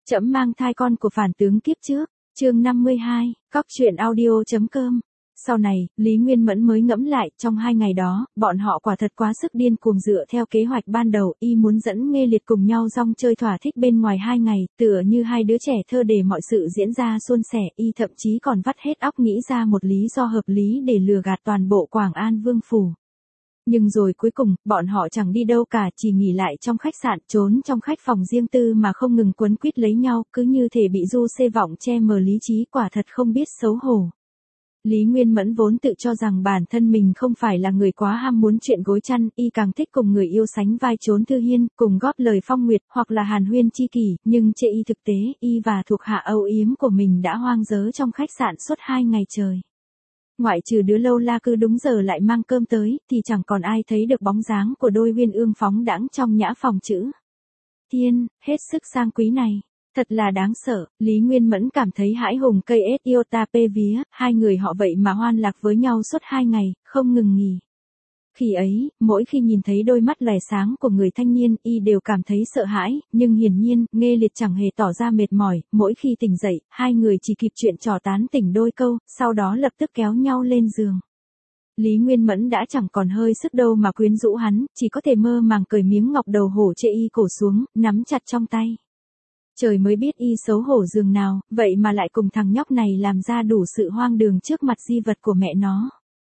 Trẫm mang thai con của phản tướng kiếp trước, chương 52, Cóc truyện audio.com. Sau này, Lý Nguyên Mẫn mới ngẫm lại, trong 2 ngày đó, bọn họ quả thật quá sức điên cuồng dựa theo kế hoạch ban đầu, y muốn dẫn Nghê Liệt cùng nhau rong chơi thỏa thích bên ngoài 2 ngày, tựa như hai đứa trẻ thơ để mọi sự diễn ra suôn sẻ, y thậm chí còn vắt hết óc nghĩ ra một lý do hợp lý để lừa gạt toàn bộ Quảng An Vương phủ. Nhưng rồi cuối cùng, bọn họ chẳng đi đâu cả, chỉ nghỉ lại trong khách sạn, trốn trong khách phòng riêng tư mà không ngừng quấn quýt lấy nhau, cứ như thể bị du xê vọng che mờ lý trí, quả thật không biết xấu hổ. Lý Nguyên Mẫn vốn tự cho rằng bản thân mình không phải là người quá ham muốn chuyện gối chăn, y càng thích cùng người yêu sánh vai trốn Thư Hiên, cùng góp lời phong nguyệt, hoặc là hàn huyên chi kỷ, nhưng chê y thực tế, y và thuộc hạ âu yếm của mình đã hoang dớ trong khách sạn suốt 2 ngày trời. Ngoại trừ đứa lâu la cứ đúng giờ lại mang cơm tới, thì chẳng còn ai thấy được bóng dáng của đôi uyên ương phóng đãng trong nhã phòng chữ thiên, hết sức sang quý này. Thật là đáng sợ, Lý Nguyên Mẫn cảm thấy hãi hùng cây iota pê vía, hai người họ vậy mà hoan lạc với nhau suốt 2 ngày, không ngừng nghỉ. Khi ấy, mỗi khi nhìn thấy đôi mắt lòe sáng của người thanh niên, y đều cảm thấy sợ hãi, nhưng hiển nhiên, Nghê Liệt chẳng hề tỏ ra mệt mỏi, mỗi khi tỉnh dậy, hai người chỉ kịp chuyện trò tán tỉnh đôi câu, sau đó lập tức kéo nhau lên giường. Lý Nguyên Mẫn đã chẳng còn hơi sức đâu mà quyến rũ hắn, chỉ có thể mơ màng cởi miếng ngọc đầu hổ chê y cổ xuống, nắm chặt trong tay. Trời mới biết y xấu hổ giường nào, vậy mà lại cùng thằng nhóc này làm ra đủ sự hoang đường trước mặt di vật của mẹ nó.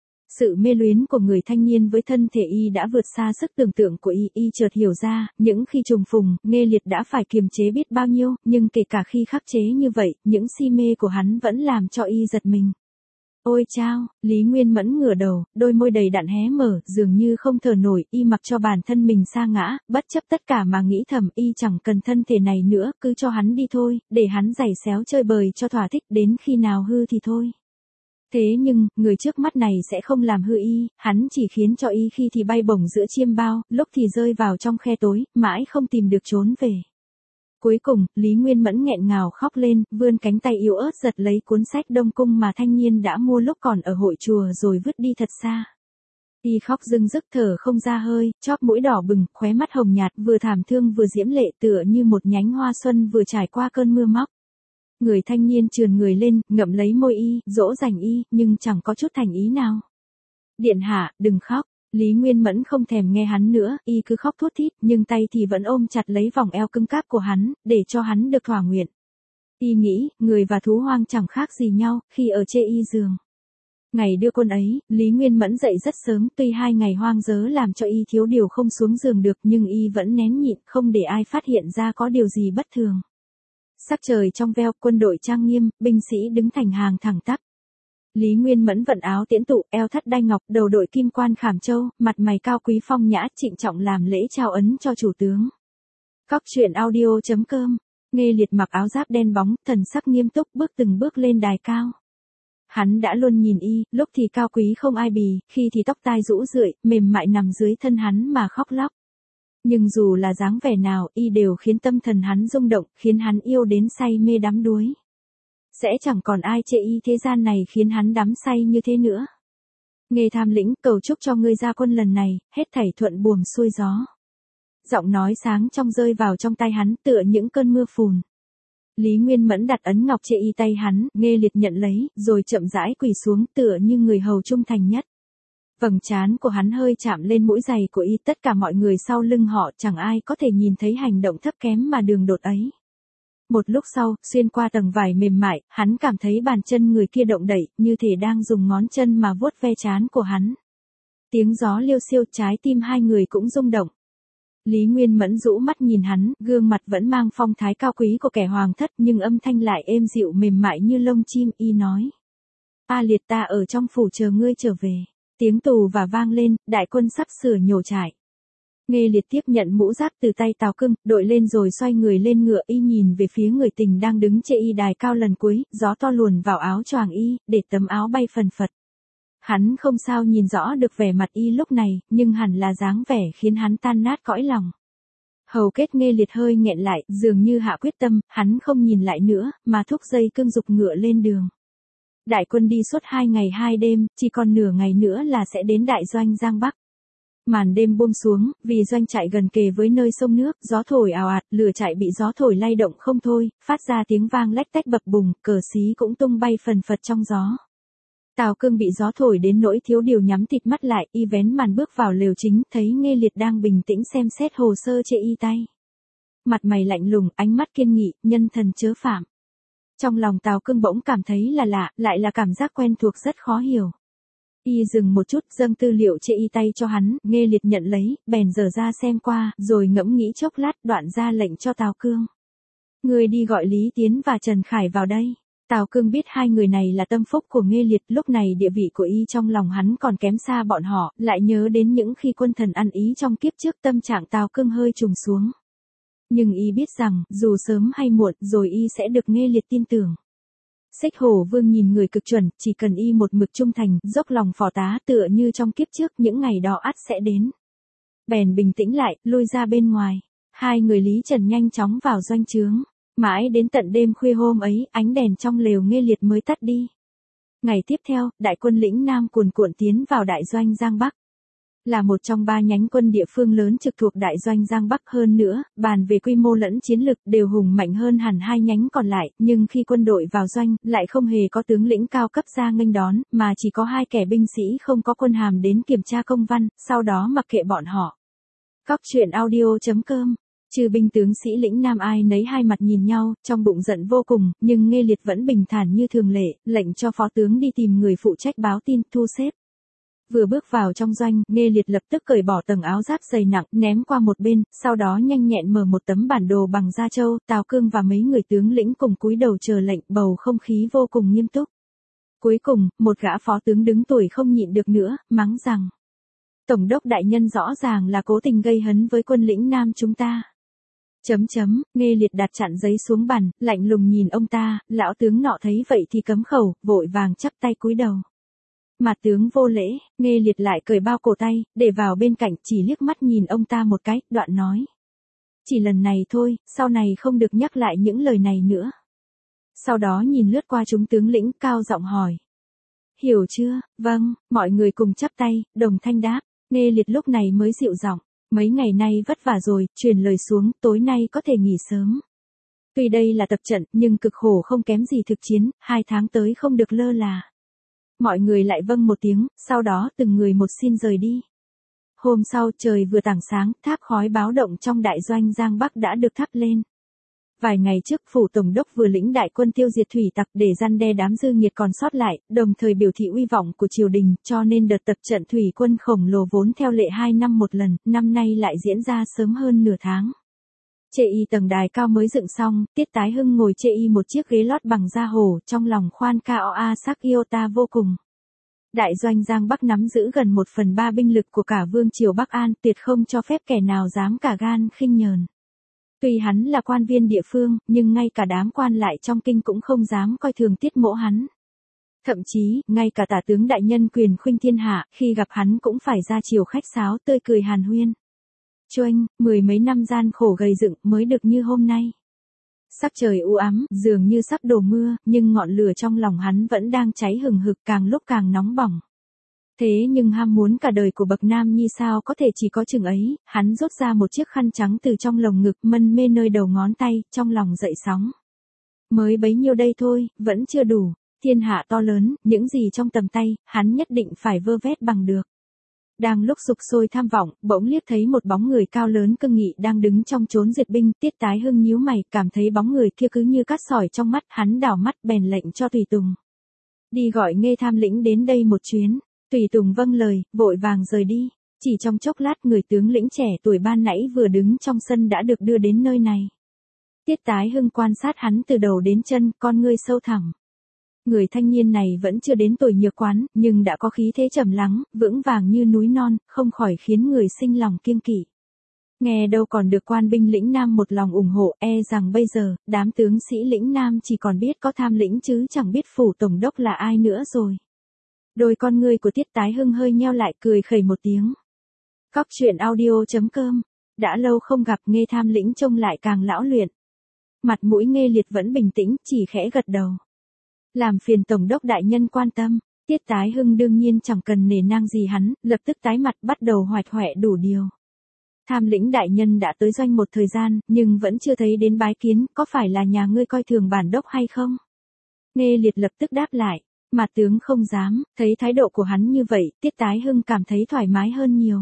Sự mê luyến của người thanh niên với thân thể y đã vượt xa sức tưởng tượng của y chợt hiểu ra, những khi trùng phùng, Nghê Liệt đã phải kiềm chế biết bao nhiêu, nhưng kể cả khi khắc chế như vậy, những si mê của hắn vẫn làm cho y giật mình. Ôi chao, Lý Nguyên Mẫn ngửa đầu, đôi môi đầy đặn hé mở, dường như không thở nổi, y mặc cho bản thân mình sa ngã, bất chấp tất cả mà nghĩ thầm, y chẳng cần thân thể này nữa, cứ cho hắn đi thôi, để hắn giày xéo chơi bời cho thỏa thích, đến khi nào hư thì thôi. Thế nhưng, người trước mắt này sẽ không làm hư y, hắn chỉ khiến cho y khi thì bay bổng giữa chiêm bao, lúc thì rơi vào trong khe tối, mãi không tìm được trốn về. Cuối cùng, Lý Nguyên Mẫn nghẹn ngào khóc lên, vươn cánh tay yếu ớt giật lấy cuốn sách Đông Cung mà thanh niên đã mua lúc còn ở hội chùa rồi vứt đi thật xa. Y khóc rưng rức thở không ra hơi, chóp mũi đỏ bừng, khóe mắt hồng nhạt, vừa thảm thương vừa diễm lệ tựa như một nhánh hoa xuân vừa trải qua cơn mưa móc. Người thanh niên trườn người lên, ngậm lấy môi y, dỗ dành y, nhưng chẳng có chút thành ý nào. Điện hạ, đừng khóc. Lý Nguyên Mẫn không thèm nghe hắn nữa, y cứ khóc thút thít, nhưng tay thì vẫn ôm chặt lấy vòng eo cứng cáp của hắn, để cho hắn được thỏa nguyện. Y nghĩ, người và thú hoang chẳng khác gì nhau, khi ở chê y giường. Ngày đưa quân ấy, Lý Nguyên Mẫn dậy rất sớm, tuy 2 ngày hoang dớ làm cho y thiếu điều không xuống giường được, nhưng y vẫn nén nhịn, không để ai phát hiện ra có điều gì bất thường. Sắc trời trong veo, quân đội trang nghiêm, binh sĩ đứng thành hàng thẳng tắp. Lý Nguyên Mẫn vận áo tiễn tụ, eo thắt đai ngọc, đầu đội kim quan khảm châu, mặt mày cao quý phong nhã, trịnh trọng làm lễ trao ấn cho chủ tướng. Cóc truyện audio.com. Nghê Liệt mặc áo giáp đen bóng, thần sắc nghiêm túc, bước từng bước lên đài cao. Hắn đã luôn nhìn y, lúc thì cao quý không ai bì, khi thì tóc tai rũ rượi, mềm mại nằm dưới thân hắn mà khóc lóc. Nhưng dù là dáng vẻ nào, y đều khiến tâm thần hắn rung động, khiến hắn yêu đến say mê đắm đuối. Sẽ chẳng còn ai chê y thế gian này khiến hắn đắm say như thế nữa. Nghê Tham Lĩnh, cầu chúc cho ngươi ra quân lần này, hết thảy thuận buồm xuôi gió. Giọng nói sáng trong rơi vào trong tai hắn tựa những cơn mưa phùn. Lý Nguyên Mẫn đặt ấn ngọc chê y tay hắn, Nghê Liệt nhận lấy, rồi chậm rãi quỳ xuống tựa như người hầu trung thành nhất. Vầng trán của hắn hơi chạm lên mũi giày của y, tất cả mọi người sau lưng họ chẳng ai có thể nhìn thấy hành động thấp kém mà đường đột ấy. Một lúc sau, xuyên qua tầng vải mềm mại, hắn cảm thấy bàn chân người kia động đậy, như thể đang dùng ngón chân mà vuốt ve trán của hắn. Tiếng gió liêu xiêu, trái tim hai người cũng rung động. Lý Nguyên Mẫn rũ mắt nhìn hắn, gương mặt vẫn mang phong thái cao quý của kẻ hoàng thất, nhưng âm thanh lại êm dịu mềm mại như lông chim, y nói. A Liệt, ta ở trong phủ chờ ngươi trở về. Tiếng tù và vang lên, đại quân sắp sửa nhổ trại. Nghê Liệt tiếp nhận mũ giáp từ tay Tào Cưng, đội lên rồi xoay người lên ngựa, y nhìn về phía người tình đang đứng chê y đài cao lần cuối, gió to luồn vào áo choàng y, để tấm áo bay phần phật. Hắn không sao nhìn rõ được vẻ mặt y lúc này, nhưng hẳn là dáng vẻ khiến hắn tan nát cõi lòng. Hầu kết Nghê Liệt hơi nghẹn lại, dường như hạ quyết tâm, hắn không nhìn lại nữa, mà thúc dây cương giục ngựa lên đường. Đại quân đi suốt 2 ngày 2 đêm, chỉ còn nửa ngày nữa là sẽ đến đại doanh Giang Bắc. Màn đêm buông xuống, vì doanh trại gần kề với nơi sông nước, gió thổi ào ạt, lửa trại bị gió thổi lay động không thôi, phát ra tiếng vang lách tách bập bùng, cờ xí cũng tung bay phần phật trong gió. Tào Cương bị gió thổi đến nỗi thiếu điều nhắm thịt mắt lại, y vén màn bước vào lều chính, thấy Nghê Liệt đang bình tĩnh xem xét hồ sơ trên y tay. Mặt mày lạnh lùng, ánh mắt kiên nghị, nhân thần chớ phạm. Trong lòng Tào Cương bỗng cảm thấy là lạ, lại là cảm giác quen thuộc rất khó hiểu. Y dừng một chút, dâng tư liệu trên y tay cho hắn, Nghê Liệt nhận lấy, bèn dở ra xem qua, rồi ngẫm nghĩ chốc lát, đoạn ra lệnh cho Tào Cương. Người đi gọi Lý Tiến và Trần Khải vào đây. Tào Cương biết hai người này là tâm phúc của Nghê Liệt, lúc này địa vị của y trong lòng hắn còn kém xa bọn họ, lại nhớ đến những khi quân thần ăn ý trong kiếp trước, tâm trạng Tào Cương hơi trùng xuống. Nhưng y biết rằng, dù sớm hay muộn, rồi y sẽ được Nghê Liệt tin tưởng. Xích Hổ Vương nhìn người cực chuẩn, chỉ cần y một mực trung thành, dốc lòng phò tá, tựa như trong kiếp trước, những ngày đó ắt sẽ đến. Bèn bình tĩnh lại, lui ra bên ngoài. Hai người Lý Trần nhanh chóng vào doanh trướng. Mãi đến tận đêm khuya hôm ấy, ánh đèn trong lều Nghê Liệt mới tắt đi. Ngày tiếp theo, đại quân lĩnh Nam cuồn cuộn tiến vào đại doanh Giang Bắc. Là một trong 3 nhánh quân địa phương lớn trực thuộc đại doanh Giang Bắc, hơn nữa, bàn về quy mô lẫn chiến lực đều hùng mạnh hơn hẳn 2 nhánh còn lại, nhưng khi quân đội vào doanh, lại không hề có tướng lĩnh cao cấp ra nghênh đón, mà chỉ có 2 kẻ binh sĩ không có quân hàm đến kiểm tra công văn, sau đó mặc kệ bọn họ. Cóc truyện audio.com. Trừ binh tướng sĩ lĩnh Nam ai nấy hai mặt nhìn nhau, trong bụng giận vô cùng, nhưng Nghê Liệt vẫn bình thản như thường lệ, lệnh cho phó tướng đi tìm người phụ trách báo tin, thu xếp. Vừa bước vào trong doanh, Nghê Liệt lập tức cởi bỏ tầng áo giáp dày nặng, ném qua một bên, sau đó nhanh nhẹn mở một tấm bản đồ bằng da trâu, Tào Cương và mấy người tướng lĩnh cùng cúi đầu chờ lệnh, bầu không khí vô cùng nghiêm túc. Cuối cùng, một gã phó tướng đứng tuổi không nhịn được nữa, mắng rằng: Tổng đốc đại nhân rõ ràng là cố tình gây hấn với quân lĩnh Nam chúng ta. Nghê Liệt đặt chặn giấy xuống bàn, lạnh lùng nhìn ông ta, lão tướng nọ thấy vậy thì cấm khẩu, vội vàng chắp tay cúi đầu. Mặt tướng vô lễ, Nghê Liệt lại cởi bao cổ tay, để vào bên cạnh, chỉ liếc mắt nhìn ông ta một cái, đoạn nói: Chỉ lần này thôi, sau này không được nhắc lại những lời này nữa. Sau đó nhìn lướt qua chúng tướng lĩnh, cao giọng hỏi: Hiểu chưa? Vâng, mọi người cùng chắp tay, đồng thanh đáp. Nghê Liệt lúc này mới dịu giọng: Mấy ngày nay vất vả rồi, truyền lời xuống, tối nay có thể nghỉ sớm. Tuy đây là tập trận, nhưng cực khổ không kém gì thực chiến, 2 tháng tới không được lơ là. Mọi người lại vâng một tiếng, sau đó từng người một xin rời đi. Hôm sau trời vừa tảng sáng, tháp khói báo động trong đại doanh Giang Bắc đã được thắp lên. Vài ngày trước, phủ tổng đốc vừa lĩnh đại quân tiêu diệt thủy tặc để răn đe đám dư nghiệt còn sót lại, đồng thời biểu thị uy vọng của triều đình, cho nên đợt tập trận thủy quân khổng lồ vốn theo lệ 2 năm một lần, năm nay lại diễn ra sớm hơn nửa tháng. Chê y tầng đài cao mới dựng xong, Tiết Tái Hưng ngồi chê y một chiếc ghế lót bằng da hổ, trong lòng khoan Koa sắc yêu ta vô cùng. Đại doanh Giang Bắc nắm giữ gần 1/3 binh lực của cả vương triều Bắc An, tuyệt không cho phép kẻ nào dám cả gan khinh nhờn. Tuy hắn là quan viên địa phương, nhưng ngay cả đám quan lại trong kinh cũng không dám coi thường Tiết Mỗ hắn. Thậm chí, ngay cả tả tướng đại nhân Quyền Khuynh thiên hạ, khi gặp hắn cũng phải ra chiều khách sáo tươi cười hàn huyên. Choanh, 10 mấy năm gian khổ gầy dựng mới được như hôm nay. Sắc trời u ám, dường như sắp đổ mưa, nhưng ngọn lửa trong lòng hắn vẫn đang cháy hừng hực, càng lúc càng nóng bỏng. Thế nhưng ham muốn cả đời của bậc nam nhi sao có thể chỉ có chừng ấy, hắn rút ra một chiếc khăn trắng từ trong lồng ngực, mân mê nơi đầu ngón tay, trong lòng dậy sóng. Mới bấy nhiêu đây thôi, vẫn chưa đủ, thiên hạ to lớn, những gì trong tầm tay, hắn nhất định phải vơ vét bằng được. Đang lúc sục sôi tham vọng, bỗng liếc thấy một bóng người cao lớn cương nghị đang đứng trong chốn duyệt binh, Tiết Tái Hưng nhíu mày, cảm thấy bóng người kia cứ như cát sỏi trong mắt, hắn đảo mắt bèn lệnh cho tùy tùng: Đi gọi Nghê Tham lĩnh đến đây một chuyến. Tùy tùng vâng lời, vội vàng rời đi. Chỉ trong chốc lát, người tướng lĩnh trẻ tuổi ban nãy vừa đứng trong sân đã được đưa đến nơi này. Tiết Tái Hưng quan sát hắn từ đầu đến chân, con ngươi sâu thẳm. Người thanh niên này vẫn chưa đến tuổi nhược quán, nhưng đã có khí thế trầm lắng, vững vàng như núi non, không khỏi khiến người sinh lòng kiêng kỵ. Nghe đâu còn được quan binh lĩnh Nam một lòng ủng hộ, rằng bây giờ, đám tướng sĩ lĩnh Nam chỉ còn biết có Tham lĩnh chứ chẳng biết phủ tổng đốc là ai nữa rồi. Đôi con ngươi của Tiết Tái Hưng hơi nheo lại, cười khẩy một tiếng. Cóc truyện audio.com. Đã lâu không gặp, Nghê Tham lĩnh trông lại càng lão luyện. Mặt mũi Nghê Liệt vẫn bình tĩnh, chỉ khẽ gật đầu. Làm phiền tổng đốc đại nhân quan tâm. Tiết Tái Hưng đương nhiên chẳng cần nể nang gì hắn, lập tức tái mặt bắt đầu hoạch hoẹ đủ điều. Tham lĩnh đại nhân đã tới doanh một thời gian, nhưng vẫn chưa thấy đến bái kiến, có phải là nhà ngươi coi thường bản đốc hay không? Nghe Liệt lập tức đáp lại, mà tướng không dám, thấy thái độ của hắn như vậy, Tiết Tái Hưng cảm thấy thoải mái hơn nhiều.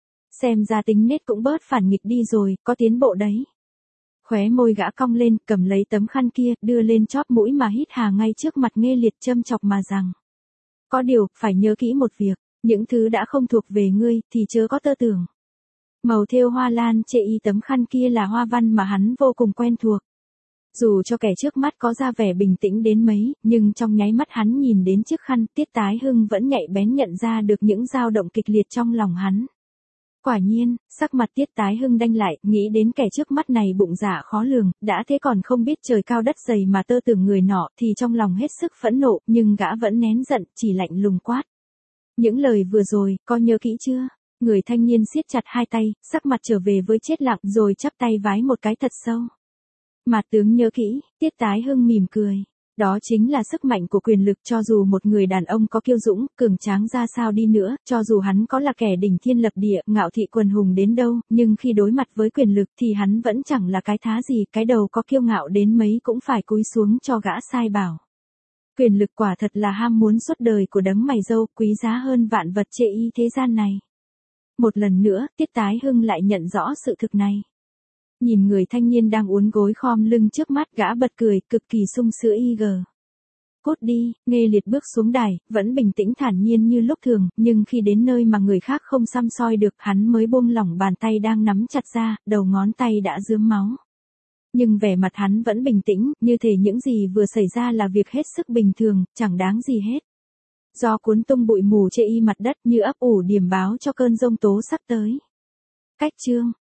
Xem ra tính nết cũng bớt phản nghịch đi rồi, có tiến bộ đấy. Khóe môi gã cong lên, cầm lấy tấm khăn kia, đưa lên chóp mũi mà hít hà ngay trước mặt Nghe Liệt châm chọc mà rằng. Có điều, phải nhớ kỹ một việc, những thứ đã không thuộc về ngươi, thì chớ có tơ tưởng. Màu thêu hoa lan chệ y tấm khăn kia là hoa văn mà hắn vô cùng quen thuộc. Dù cho kẻ trước mắt có ra vẻ bình tĩnh đến mấy, nhưng trong nháy mắt hắn nhìn đến chiếc khăn, Tiết Tái Hưng vẫn nhạy bén nhận ra được những dao động kịch liệt trong lòng hắn. Quả nhiên, sắc mặt Tiết Tái Hưng đanh lại, nghĩ đến kẻ trước mắt này bụng dạ khó lường, đã thế còn không biết trời cao đất dày mà tơ tưởng người nọ, thì trong lòng hết sức phẫn nộ, nhưng gã vẫn nén giận, chỉ lạnh lùng quát. Những lời vừa rồi, có nhớ kỹ chưa? Người thanh niên siết chặt hai tay, sắc mặt trở về với chết lặng, rồi chắp tay vái một cái thật sâu. Mà tướng nhớ kỹ, Tiết Tái Hưng mỉm cười. Đó chính là sức mạnh của quyền lực, cho dù một người đàn ông có kiêu dũng, cường tráng ra sao đi nữa, cho dù hắn có là kẻ đỉnh thiên lập địa, ngạo thị quần hùng đến đâu, nhưng khi đối mặt với quyền lực thì hắn vẫn chẳng là cái thá gì, cái đầu có kiêu ngạo đến mấy cũng phải cúi xuống cho gã sai bảo. Quyền lực quả thật là ham muốn suốt đời của đấng mày râu, quý giá hơn vạn vật chệ y thế gian này. Một lần nữa, Tiết Tái Hưng lại nhận rõ sự thực này. Nhìn người thanh niên đang uốn gối khom lưng trước mắt, gã bật cười, cực kỳ sung sữa y. Cốt đi, Nghe Liệt bước xuống đài, vẫn bình tĩnh thản nhiên như lúc thường, nhưng khi đến nơi mà người khác không săm soi được, hắn mới buông lỏng bàn tay đang nắm chặt ra, đầu ngón tay đã rướm máu. Nhưng vẻ mặt hắn vẫn bình tĩnh, như thể những gì vừa xảy ra là việc hết sức bình thường, chẳng đáng gì hết. Gió cuốn tung bụi mù chê y mặt đất như ấp ủ điềm báo cho cơn giông tố sắp tới. Cách chương